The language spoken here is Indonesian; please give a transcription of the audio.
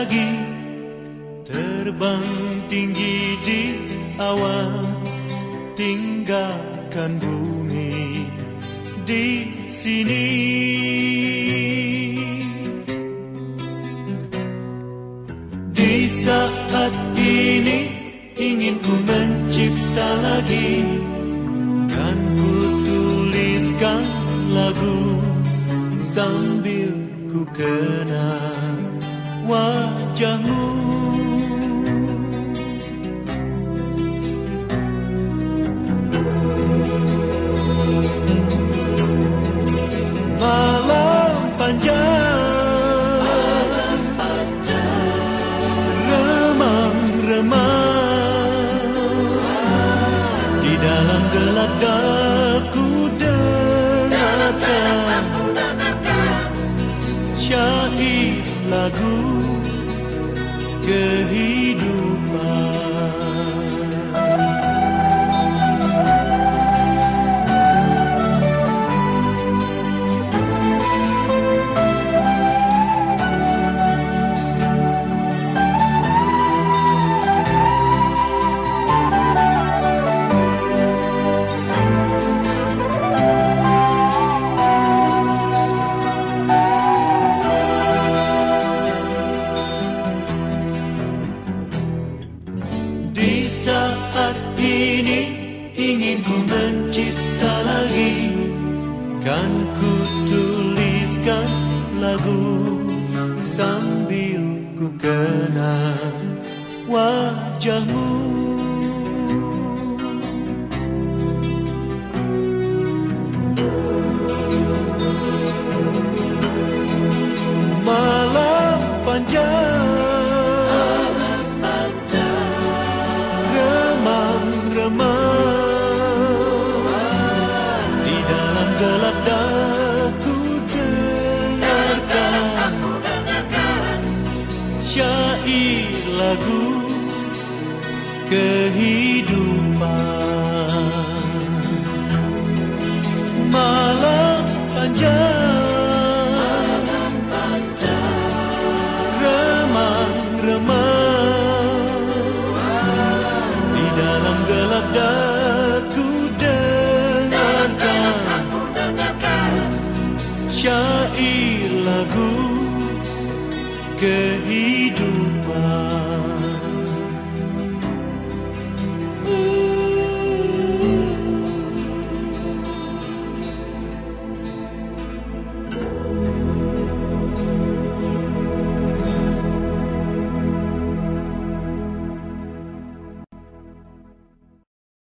lagi, terbang tinggi di awan, tinggalkan bumi di sini. Di saat ini ingin ku mencipta lagi, kan ku tuliskan lagu sambil ku kenang wajahmu. Malam panjang, remang-remang, di dalam gelap daku dengarkan syair lagu kehidupan. Di saat ini ingin ku mencipta lagi, kan ku tuliskan lagu sambil ku kenang wajahmu. Malam panjang, di dalam gelap daku dengarkan syair lagu kehidupan. Malam panjang, remang-remang, di dalam gelap daku dengarkan syair lagu kehidupan.